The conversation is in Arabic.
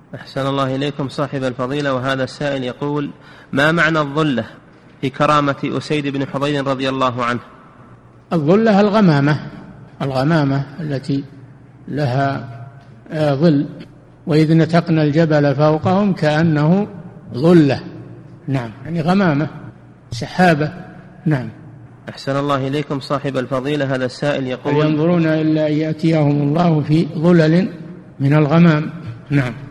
أحسن الله إليكم صاحب الفضيلة. وهذا السائل يقول: ما معنى الظلة في كرامة أسيد بن حضير رضي الله عنه؟ الظلة الغمامة التي لها ظل، وإذ نتقنا الجبل فوقهم كأنه ظلة. نعم، يعني غمامة، سحابة. نعم. أحسن الله إليكم صاحب الفضيلة. هذا السائل يقول: ينظرون إلا أن يأتيهم الله في ظلل من الغمام. نعم.